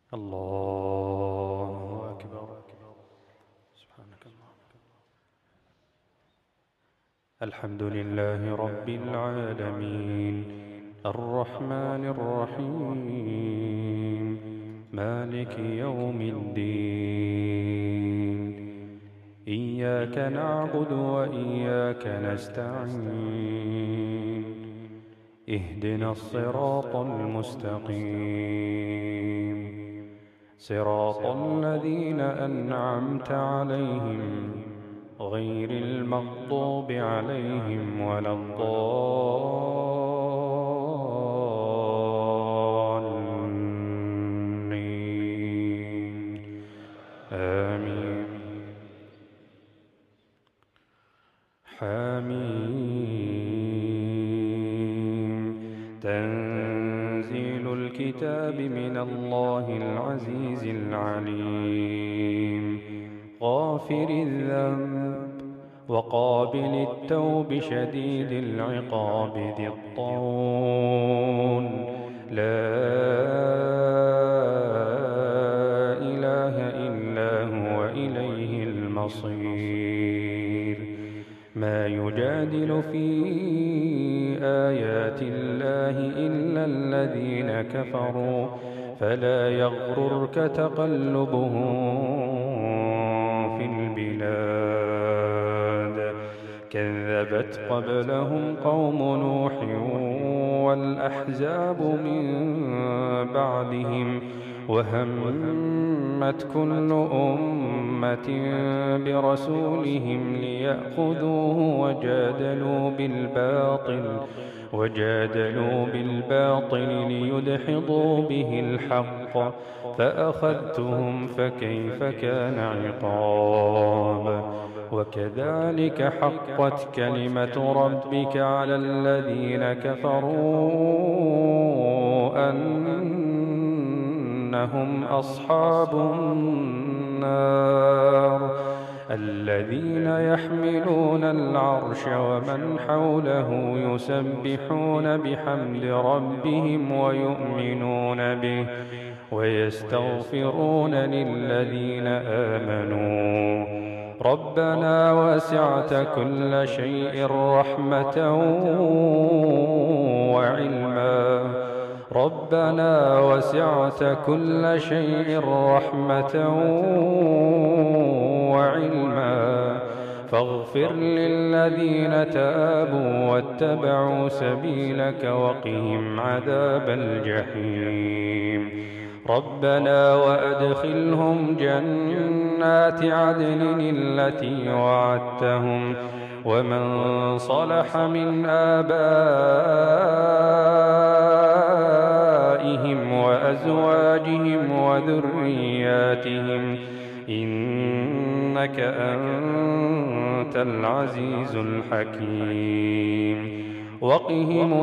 الله أكبر. سبحانك اللهم. الحمد لله رب العالمين الرحمن الرحيم مالك يوم الدين. إياك نعبد وإياك نستعين. اهدنا الصراط المستقيم صراط الذين أنعمت عليهم غير المغضوب عليهم ولا الضالين. آمين. حميم. تنزيل الكتاب من الله العزيز العليم غافر الذنب وقابل التوب شديد العقاب ذي الطول لا إله إلا هو إليه المصير. ما يجادل في آيات الله إلا الذين كفروا فلا يغررك تقلبهم في البلاد. كذبت قبلهم قوم نوح والأحزاب من بعدهم وهمت كل أمة برسولهم ليأخذوه وجادلوا بالباطل ليدحضوا به الحق فأخذتهم فكيف كان عقاب. وكذلك حقت كلمة ربك على الذين كفروا أنهم أصحاب النار. الذين يحملون العرش ومن حوله يسبحون بحمد ربهم ويؤمنون به ويستغفرون للذين آمنوا ربنا وسعت كل شيء رحمة وعلما فاغفر للذين تابوا واتبعوا سبيلك وقهم عذاب الجحيم. ربنا وأدخلهم جنات عدن التي وعدتهم ومن صلح من آبائهم وأزواجهم وذرياتهم إنك أنت العزيز الحكيم. وقهم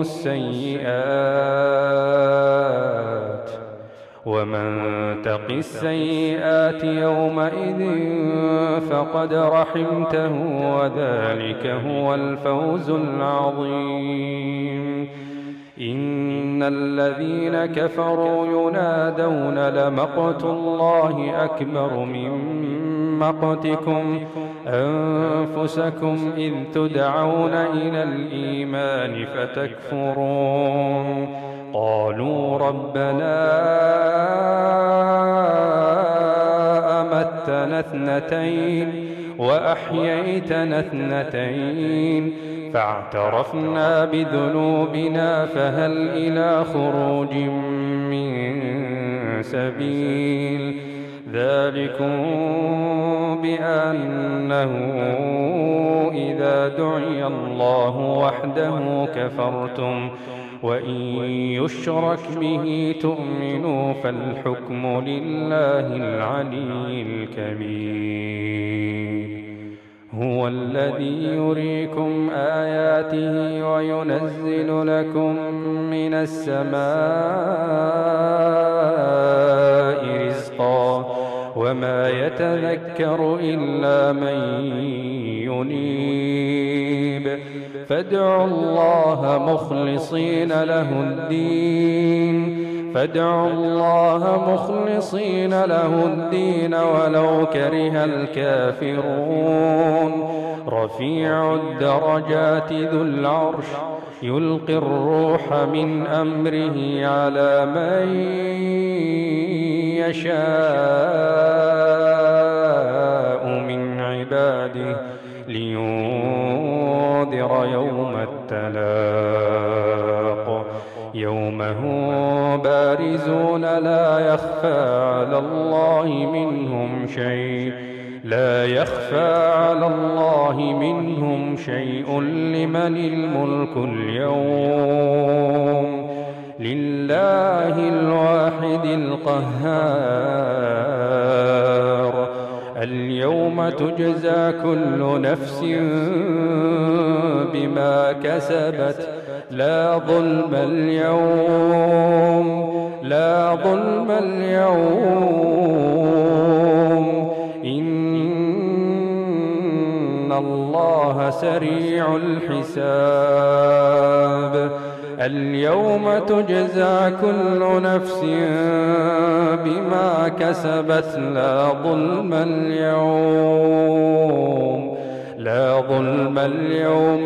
السيئات ومن تق السيئات يومئذ فقد رحمته وذلك هو الفوز العظيم. إن الذين كفروا ينادون لمقت الله أكبر من مقتكم أنفسكم إذ تدعون إلى الإيمان فتكفرون. قالوا ربنا أمتنا اثنتين وأحييتنا اثنتين فاعترفنا بذنوبنا فهل إلى خروج من سبيل. ذلكم بأنه إذا دعي الله وحده كفرتم وإن يشرك به تؤمنوا فالحكم لله العلي الكبير. هو الذي يريكم آياته وينزل لكم من السماء رزقا وما يتذكر إلا من ينيب. فادعوا الله مخلصين له الدين فادعوا الله مخلصين له الدين ولو كره الكافرون رفيع الدرجات ذو العرش يلقي الروح من أمره على من يشاء من عباده لينذر يوم التلاق يوم هم بارزون لا يخفى على الله منهم شيء لمن الملك اليوم لله الواحد القهار اليوم تجزى كل نفس بما كسبت لا ظلم اليوم إن الله سريع الحساب اليوم تجزى كل نفس بما كسبت لا ظلم اليوم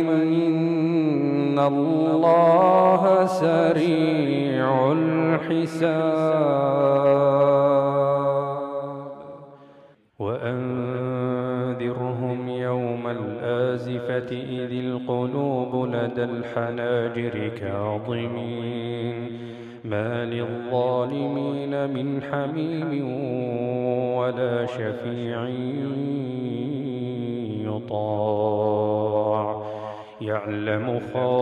إن الله سريع الحساب وأنذرهم يوم الآزفة إذ القلوب لدى الحناجر كاظمين ما للظالمين من حميم ولا شفيع يطاع يعلم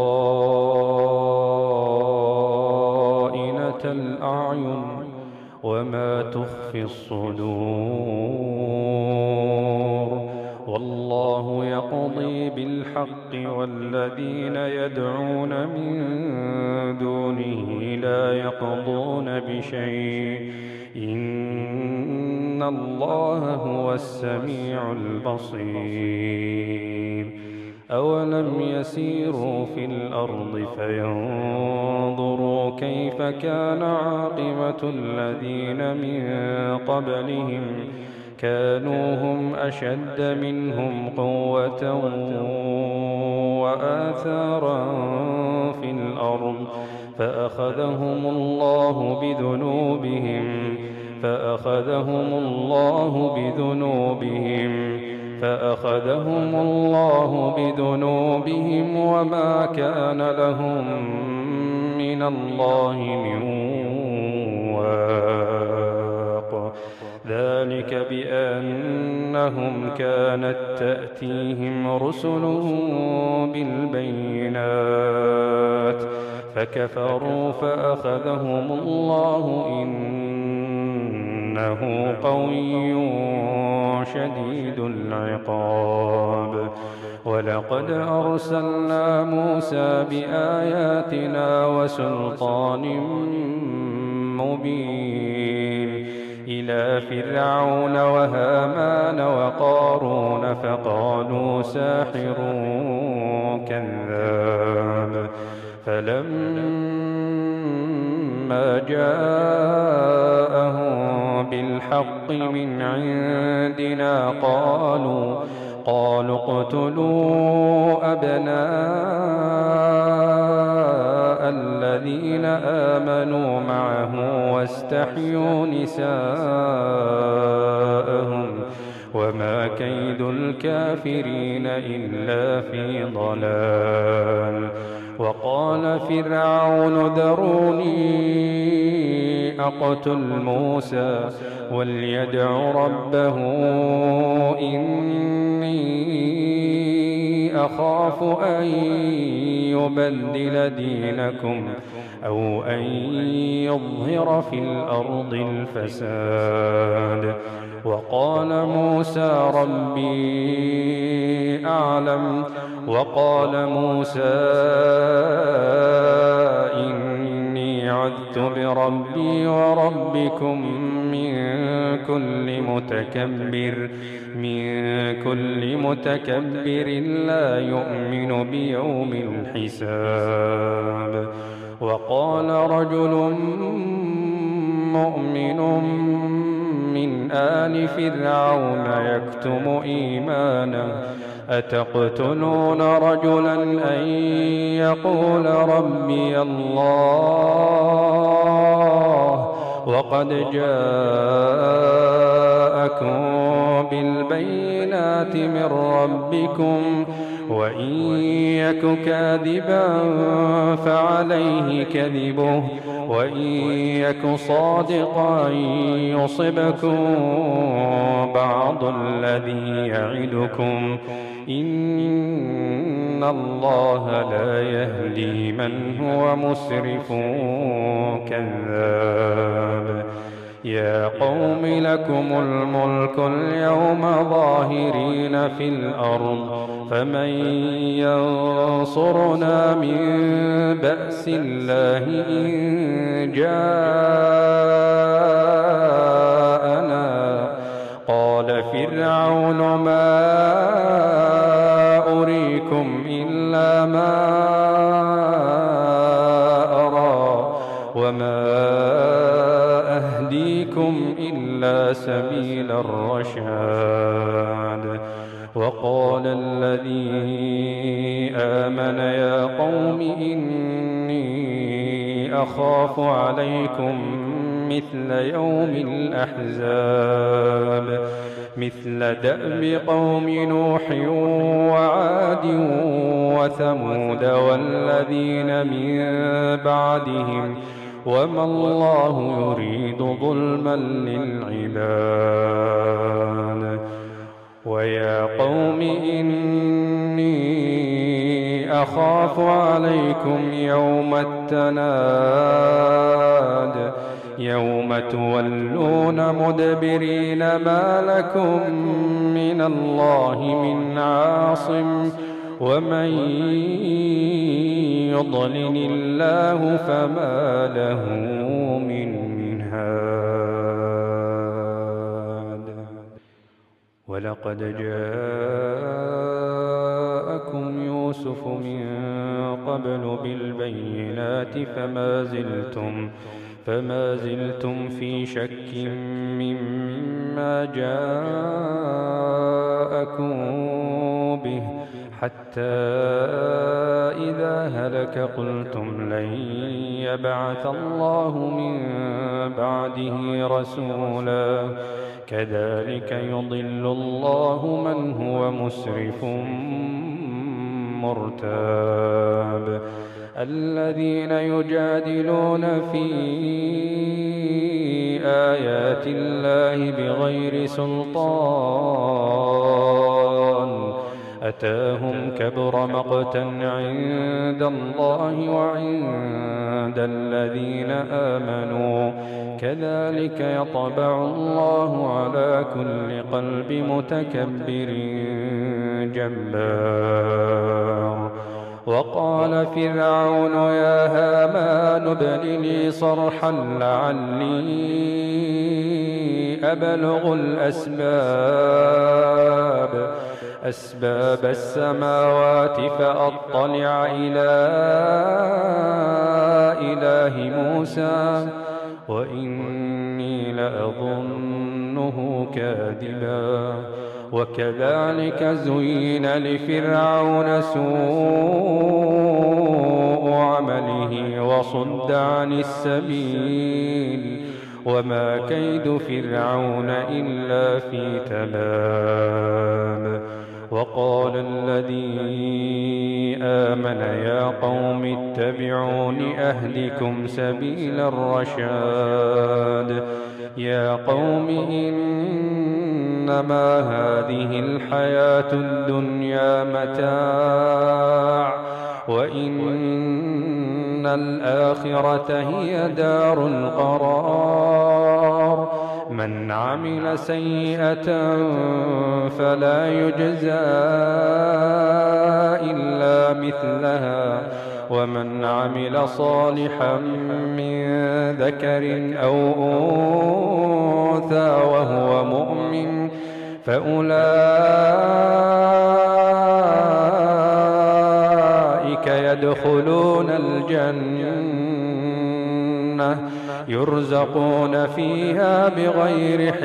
خائنة الأعين وما تخفي الصدور والله يقضي بالحق والذين يدعون من دونه لا يقضون بشيء إن الله هو السميع البصير أولم يسيروا في الأرض فينظروا كيف كان عاقبة الذين من قبلهم كانوا هم أشد منهم قوة وآثارا في الأرض فأخذهم الله بذنوبهم وما كان لهم من الله من واق ذلك بأنهم كانت تأتيهم رسلهم بالبينات فكفروا فأخذهم الله إنه قوي شديد العقاب ولقد أرسلنا موسى بآياتنا وسلطان مبين إلى فرعون وهامان وقارون فقالوا ساحر كذاب فلما جاءهم بالحق من عندنا قالوا اقتلوا أبناء الذين آمنوا معه واستحيوا نساءهم وما كيد الكافرين إلا في ضلال وقال فرعون ذروني أقتل موسى وليدع ربه إني أخاف أن يبدل دينكم أو أن يظهر في الأرض الفساد وقال موسى ربي أعلم إني عذت بربي وربكم من كل متكبر لا يؤمن بيوم الحساب وقال رجل مؤمن من آل فرعون يكتم إيمانه أتقتلون رجلا أن يقول ربي الله وقد جاءكم بالبينات من ربكم وإن يك كاذبا فعليه كذبه وإن يك صادقا يصبكم بعض الذي يعدكم إن الله لا يهدي من هو مسرف كذاب يا قوم لكم الملك اليوم ظاهرين في الأرض فمن ينصرنا من بأس الله إن جاءنا قال فرعون ما أريكم إلا ما أرى وما أهديكم إلا سبيل الرشاد وقال الذي آمن يا قوم إني أخاف عليكم مثل يوم الأحزاب مثل دأب قوم نوح وعاد وثمود والذين من بعدهم وما الله يريد ظلما للعباد ويا قوم إني أخاف عليكم يوم التناد يوم تولون مدبرين ما لكم من الله من عاصم ومن يضلل الله فما له من هاد ولقد جاءكم يوسف من قبل بالبينات فما زلتم في شك مما جاءكم به حتى إذا هلك قلتم لن يبعث الله من بعده رسولا كذلك يضل الله من هو مسرف مرتاب الذين يجادلون في آيات الله بغير سلطان أتاهم كبر مقتا عند الله وعند الذين آمنوا كذلك يطبع الله على كل قلب متكبر جبار وقال فرعون يا هامان ابن لي صرحا لعلي أبلغ أسباب السماوات فأطلع إلى إله موسى وإني لأظنه كاذبا وكذلك زين لفرعون سوء عمله وصد عن السبيل وما كيد فرعون إلا في تباب وقال الذي آمن يا قوم اتبعون أهدكم سبيل الرشاد يا قوم إنما هذه الحياة الدنيا متاع وإن الآخرة هي دار القرار من عمل سيئة فلا يجزى إلا مثلها ومن عمل صالحا من ذكر أو أنثى وهو مؤمن فأولئك يدخلون الجنة يرزقون فيها بغير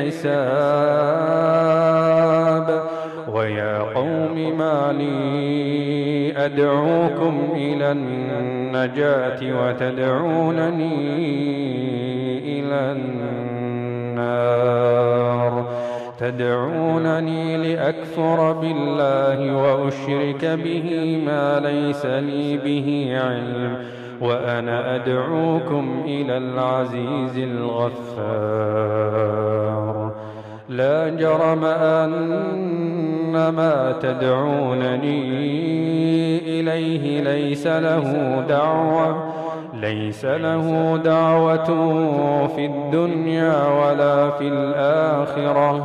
حساب ويا قوم ما لي أدعوكم إلى النجاة وتدعونني إلى النار تدعونني لأكفر بالله وأشرك به ما ليس لي به علم وأنا أدعوكم إلى العزيز الغفار لا جرم أن ما تدعونني إليه ليس له دعوة في الدنيا ولا في الآخرة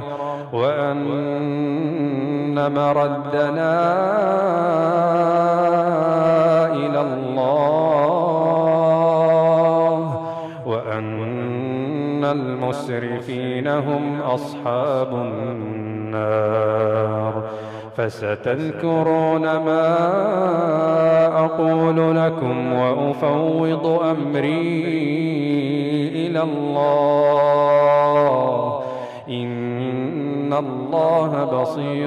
وأن مردنا إلى الله وأن المسرفين هم أصحاب النار فستذكرون ما أقول لكم وأفوض أمري إلى الله إن الله بصير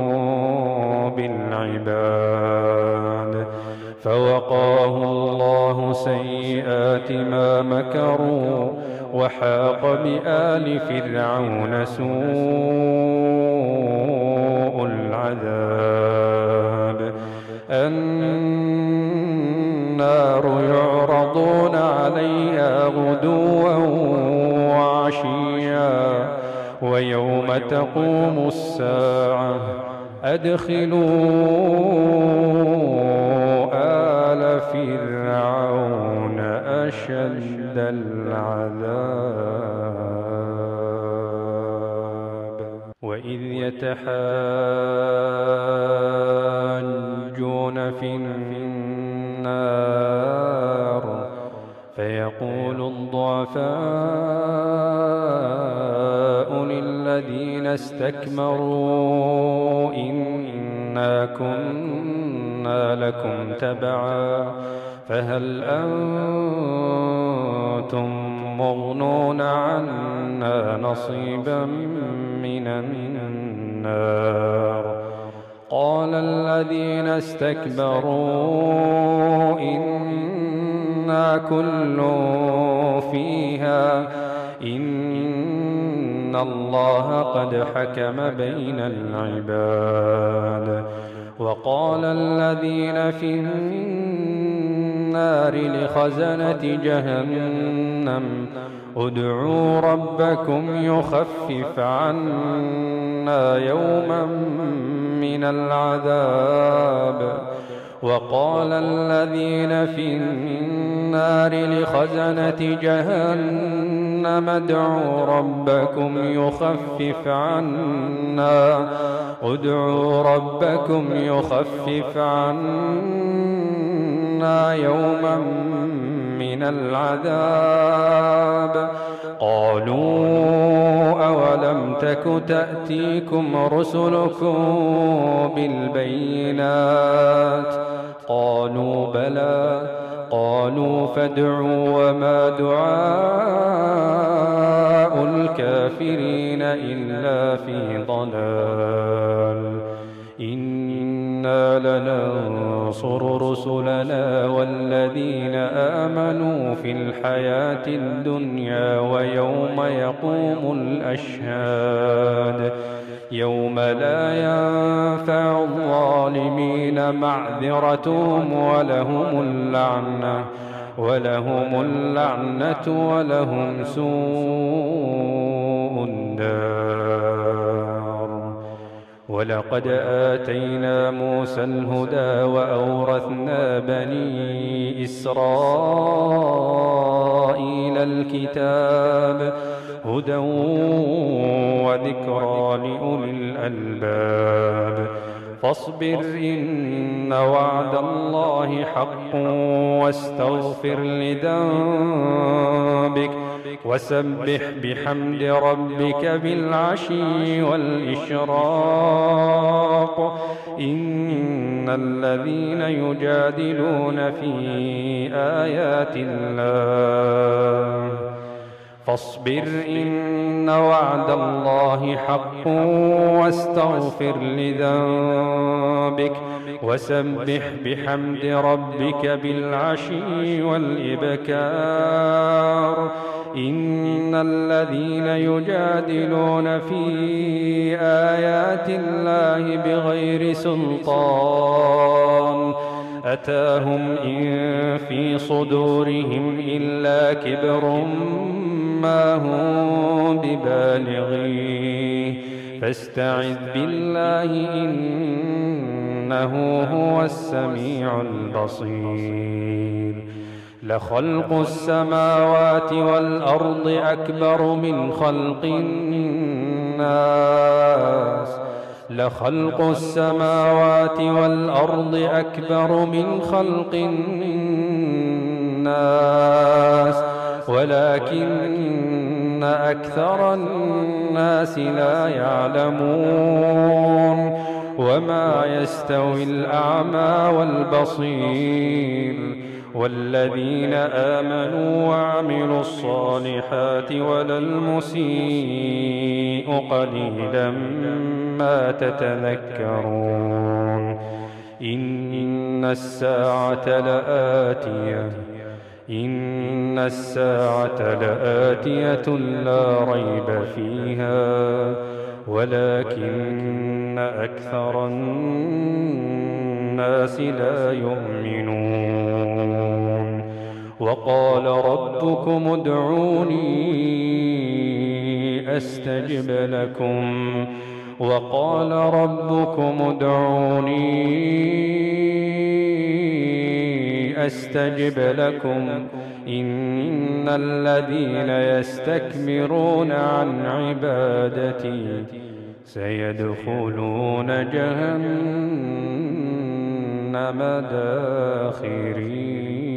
بالعباد فوقاه الله سيئات ما مكروا وحاق بآل فرعون سوء العذاب النار يعرضون عليها غدوا وعشيا ويوم تقوم الساعة أدخلوا آل فرعون أشد العذاب وإذ يتحاجون في النار فيقول الضعفاء للذين استكبروا إنا كنا لكم تبعا فهل أنتم مغنون عنا نصيبا من النار قال الذين استكبروا إنا كل فيها إن الله قد حكم بين العباد وقال الذين في النار لخزنة جهنم ادعوا ربكم يخفف عنا يوما من العذاب وقال الذين في النار لخزنة جهنم ادعوا ربكم يخفف عنا يوما من العذاب قالوا أولم تك تأتيكم رسلكم بالبينات قالوا بلى قالوا فادعوا وما دعاء الكافرين إلا في ضلال إنا لننصر رسلنا والذين آمنوا في الحياة الدنيا ويوم يقوم الأشهاد يوم لا ينفع الظالمين معذرتهم ولهم اللعنة ولهم سوء الدار ولقد آتينا موسى الهدى وأورثنا بني إسرائيل الكتاب هدى وذكرى لأولي الألباب فاصبر إن وعد الله حق واستغفر لذنبك وسبح بحمد ربك بالعشي والإشراق إن الذين يجادلون في آيات الله فاصبر إن وعد الله حق واستغفر لذنبك وسبح بحمد ربك بالعشي والإبكار إن الذين يجادلون في آيات الله بغير سلطان أتاهم إن في صدورهم إلا كبر ما هم ببالغيه فاستعذ بالله إنه هو السميع البصير لخلق السماوات والأرض أكبر من خلق الناس لخلق السماوات والأرض أكبر من خلق الناس ولكن أكثر الناس لا يعلمون وما يستوي الأعمى والبصير والذين آمنوا وعملوا الصالحات ولا المسيء قليلا ما تتذكرون إن الساعة لآتية لا ريب فيها ولكن أكثر الناس لا يؤمنون وقال ربكم ادعوني أستجب لكم وقال ربكم ادعوني أستجب لكم إن الذين يستكبرون عن عبادتي سيدخلون جهنم داخرين.